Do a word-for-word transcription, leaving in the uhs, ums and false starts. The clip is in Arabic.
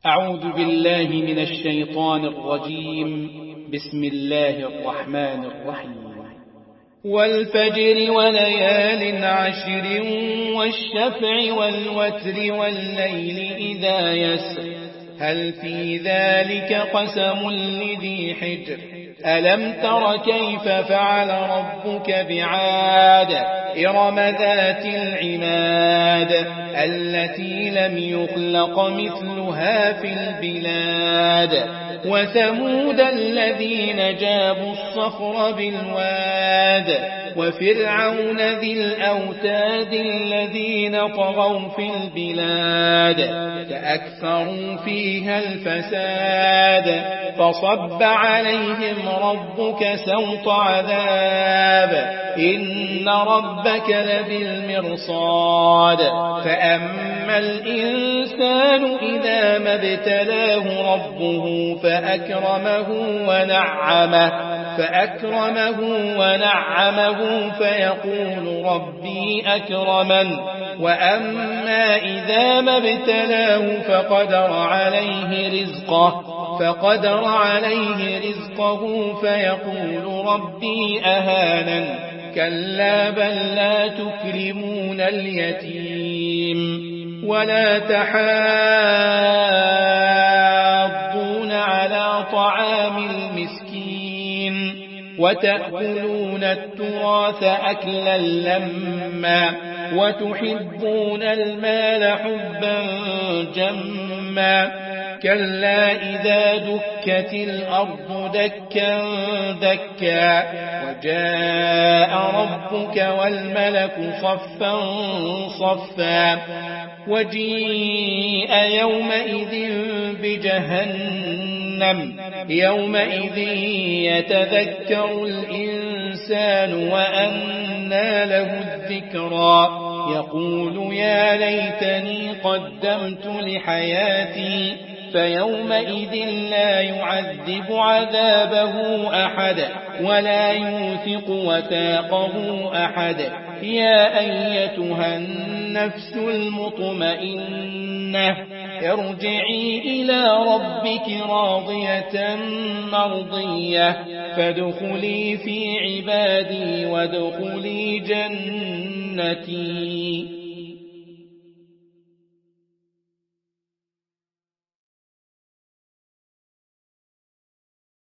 أعوذ بالله من الشيطان الرجيم. بسم الله الرحمن الرحيم. والفجر وليال عشر والشفع والوتر والليل إذا يسر هل في ذلك قسم لذي حجر ألم تر كيف فعل ربك بعاد إرم ذات العماد التي لم يخلق مثلها في البلاد وثمود الذين جابوا الصخر بالواد وفرعون ذي الأوتاد الذين طغوا في البلاد فأكثروا فيها الفساد فصب عليهم ربك سوط عذاب إن ربك لبالمرصاد فأما الإنسان إذا ما ابتلاه ربه فأكرمه ونعمه فأكرمه ونعمه فيقول ربي أكرمن وأما إذا ما ابتلاه فقدر عليه رزقه فقدر عليه رزقه فيقول ربي أهانن كلا بل لا تكرمون اليتيم ولا تحاضون على طعام المسكين وتأكلون التراث أكلا لما وتحبون المال حبا جما كلا إذا دكت الأرض دكا دكا وجاء ربك والملك صفا صفا وجيء يومئذ بجهنم يومئذ يتذكر الإنسان وأنى له الذكرى يقول يا ليتني قدمت لحياتي فيومئذ لا يعذب عذابه أحد ولا يوثق وثاقه أحد يا أيتها النفس المطمئنة ارجعي إلى ربك راضية مرضية فادخلي في عبادي وادخلي جنتي.